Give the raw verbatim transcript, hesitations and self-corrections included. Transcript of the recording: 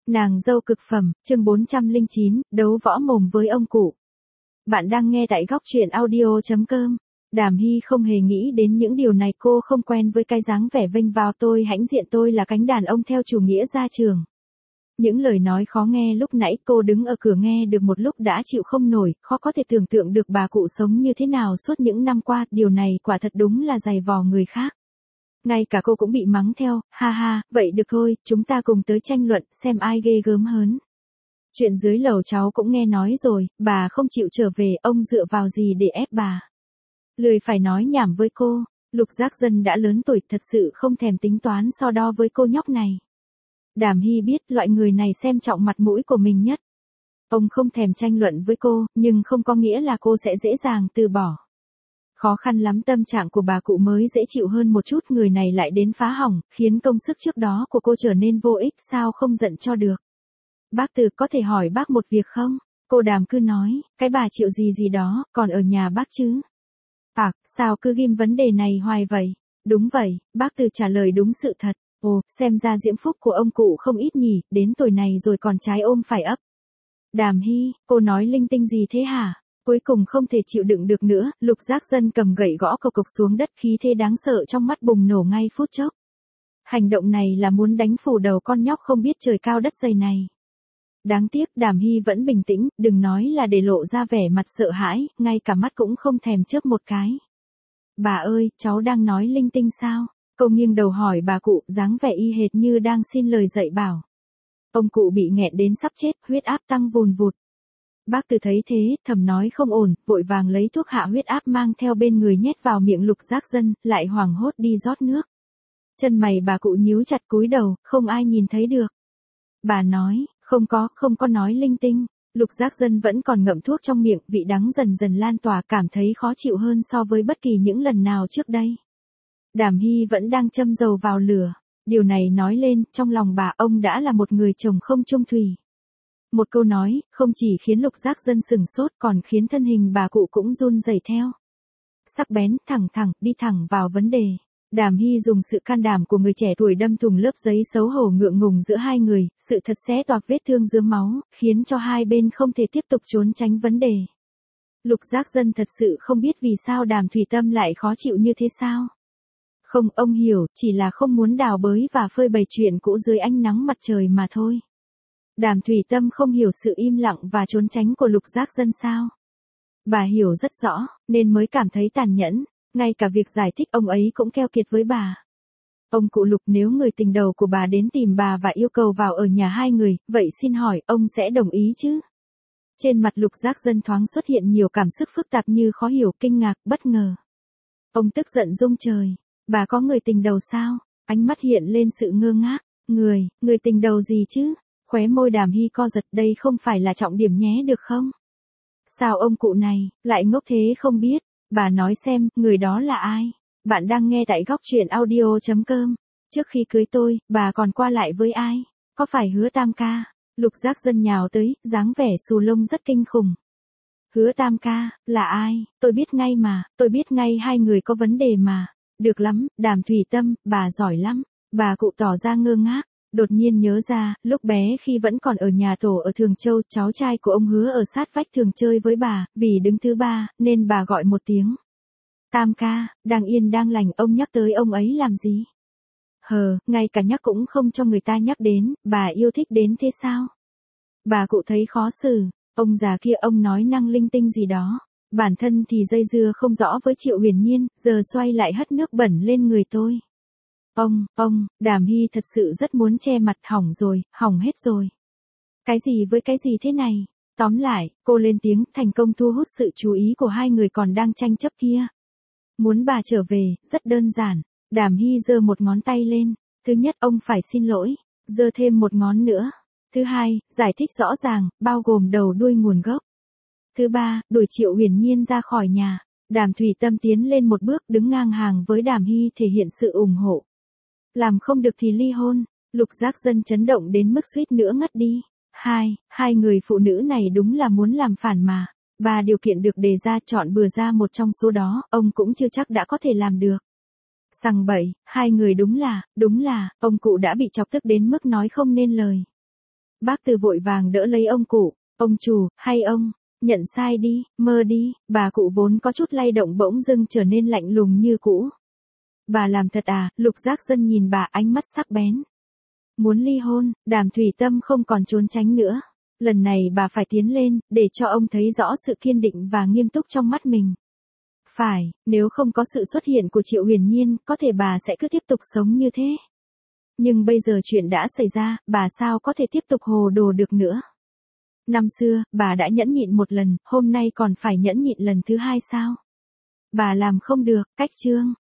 Nàng dâu cực phẩm, chương bốn trăm lẻ chín, đấu võ mồm với ông cụ. Bạn đang nghe tại góc truyện audio chấm com. Đàm Hy không hề nghĩ đến những điều này, cô không quen với cái dáng vẻ vênh vào tôi hãnh diện tôi là cánh đàn ông theo chủ nghĩa gia trường. Những lời nói khó nghe lúc nãy cô đứng ở cửa nghe được một lúc đã chịu không nổi, khó có thể tưởng tượng được bà cụ sống như thế nào suốt những năm qua, điều này quả thật đúng là dày vò người khác. Ngay cả cô cũng bị mắng theo, ha ha, vậy được thôi, chúng ta cùng tới tranh luận xem ai ghê gớm hơn. Chuyện dưới lầu cháu cũng nghe nói rồi, bà không chịu trở về, ông dựa vào gì để ép bà. Lười phải nói nhảm với cô, Lục Giác Dân đã lớn tuổi thật sự không thèm tính toán so đo với cô nhóc này. Đàm Hy biết loại người này xem trọng mặt mũi của mình nhất. Ông không thèm tranh luận với cô, nhưng không có nghĩa là cô sẽ dễ dàng từ bỏ. Khó khăn lắm tâm trạng của bà cụ mới dễ chịu hơn một chút, người này lại đến phá hỏng, khiến công sức trước đó của cô trở nên vô ích, sao không giận cho được. Bác Từ có thể hỏi bác một việc không? Cô Đàm cứ nói, cái bà chịu gì gì đó, còn ở nhà bác chứ? À, sao cứ ghim vấn đề này hoài vậy? Đúng vậy, bác Từ trả lời đúng sự thật. Ồ, xem ra diễm phúc của ông cụ không ít nhỉ, đến tuổi này rồi còn trái ôm phải ấp. Đàm Hy, cô nói linh tinh gì thế hả? Cuối cùng không thể chịu đựng được nữa, Lục Giác Dân cầm gậy gõ cộc cộc xuống đất, khí thế đáng sợ trong mắt bùng nổ ngay phút chốc. Hành động này là muốn đánh phủ đầu con nhóc không biết trời cao đất dày này. Đáng tiếc Đàm Hy vẫn bình tĩnh, đừng nói là để lộ ra vẻ mặt sợ hãi, ngay cả mắt cũng không thèm chớp một cái. Bà ơi, cháu đang nói linh tinh sao? Cô nghiêng đầu hỏi bà cụ, dáng vẻ y hệt như đang xin lời dạy bảo. Ông cụ bị nghẹn đến sắp chết, huyết áp tăng vùn vụt. Bác Từ thấy thế, thầm nói không ổn, vội vàng lấy thuốc hạ huyết áp mang theo bên người nhét vào miệng Lục Giác Dân, lại hoảng hốt đi rót nước. Chân mày bà cụ nhíu chặt cúi đầu, không ai nhìn thấy được. Bà nói, không có, không có nói linh tinh. Lục Giác Dân vẫn còn ngậm thuốc trong miệng, vị đắng dần dần lan tỏa, cảm thấy khó chịu hơn so với bất kỳ những lần nào trước đây. Đàm Hy vẫn đang châm dầu vào lửa. Điều này nói lên, trong lòng bà ông đã là một người chồng không chung thủy. Một câu nói, không chỉ khiến Lục Giác Dân sửng sốt còn khiến thân hình bà cụ cũng run rẩy theo. Sắc bén, thẳng thẳng, đi thẳng vào vấn đề. Đàm Hy dùng sự can đảm của người trẻ tuổi đâm thủng lớp giấy xấu hổ ngượng ngùng giữa hai người, sự thật xé toạc vết thương rướm máu, khiến cho hai bên không thể tiếp tục trốn tránh vấn đề. Lục Giác Dân thật sự không biết vì sao Đàm Thủy Tâm lại khó chịu như thế sao. Không, ông hiểu, chỉ là không muốn đào bới và phơi bày chuyện cũ dưới ánh nắng mặt trời mà thôi. Đàm Thủy Tâm không hiểu sự im lặng và trốn tránh của Lục Giác Dân sao? Bà hiểu rất rõ, nên mới cảm thấy tàn nhẫn, ngay cả việc giải thích ông ấy cũng keo kiệt với bà. Ông cụ Lục, nếu người tình đầu của bà đến tìm bà và yêu cầu vào ở nhà hai người, vậy xin hỏi, ông sẽ đồng ý chứ? Trên mặt Lục Giác Dân thoáng xuất hiện nhiều cảm xúc phức tạp như khó hiểu, kinh ngạc, bất ngờ. Ông tức giận rung trời, bà có người tình đầu sao? Ánh mắt hiện lên sự ngơ ngác, người, người tình đầu gì chứ? Khóe môi Đàm Hy co giật, đây không phải là trọng điểm nhé được không? Sao ông cụ này, lại ngốc thế không biết? Bà nói xem, người đó là ai? Bạn đang nghe tại góc truyện audio chấm com. Trước khi cưới tôi, bà còn qua lại với ai? Có phải Hứa Tam ca? Lục Giác Dân nhào tới, dáng vẻ xù lông rất kinh khủng. Hứa Tam ca, là ai? Tôi biết ngay mà, tôi biết ngay hai người có vấn đề mà. Được lắm, Đàm Thủy Tâm, bà giỏi lắm. Bà cụ tỏ ra ngơ ngác. Đột nhiên nhớ ra, lúc bé khi vẫn còn ở nhà tổ ở Thường Châu, cháu trai của ông Hứa ở sát vách thường chơi với bà, vì đứng thứ ba, nên bà gọi một tiếng. Tam ca, đang yên đang lành, ông nhắc tới ông ấy làm gì? Hờ, ngay cả nhắc cũng không cho người ta nhắc đến, bà yêu thích đến thế sao? Bà cụ thấy khó xử, ông già kia ông nói năng linh tinh gì đó. Bản thân thì dây dưa không rõ với Triệu Huyền Nhiên, giờ xoay lại hất nước bẩn lên người tôi. Ông, ông, Đàm Hy thật sự rất muốn che mặt, hỏng rồi, hỏng hết rồi. Cái gì với cái gì thế này? Tóm lại, cô lên tiếng, thành công thu hút sự chú ý của hai người còn đang tranh chấp kia. Muốn bà trở về, rất đơn giản. Đàm Hy giơ một ngón tay lên. Thứ nhất, ông phải xin lỗi. Giơ thêm một ngón nữa. Thứ hai, giải thích rõ ràng, bao gồm đầu đuôi nguồn gốc. Thứ ba, đuổi Triệu Huyền Nhiên ra khỏi nhà. Đàm Thủy Tâm tiến lên một bước, đứng ngang hàng với Đàm Hy thể hiện sự ủng hộ. Làm không được thì ly hôn. Lục Giác Dân chấn động đến mức suýt nữa ngất đi. Hai, hai người phụ nữ này đúng là muốn làm phản mà. Ba điều kiện được đề ra, chọn bừa ra một trong số đó, ông cũng chưa chắc đã có thể làm được. Sằng bậy, hai người đúng là, đúng là, ông cụ đã bị chọc tức đến mức nói không nên lời. Bác Từ vội vàng đỡ lấy ông cụ, ông chủ, hay ông, nhận sai đi, mơ đi, bà cụ vốn có chút lay động bỗng dưng trở nên lạnh lùng như cũ. Bà làm thật à, Lục Giác Dân nhìn bà ánh mắt sắc bén. Muốn ly hôn, Đàm Thủy Tâm không còn trốn tránh nữa. Lần này bà phải tiến lên, để cho ông thấy rõ sự kiên định và nghiêm túc trong mắt mình. Phải, nếu không có sự xuất hiện của Triệu Huyền Nhiên, có thể bà sẽ cứ tiếp tục sống như thế. Nhưng bây giờ chuyện đã xảy ra, bà sao có thể tiếp tục hồ đồ được nữa. Năm xưa, bà đã nhẫn nhịn một lần, hôm nay còn phải nhẫn nhịn lần thứ hai sao? Bà làm không được, cách Trương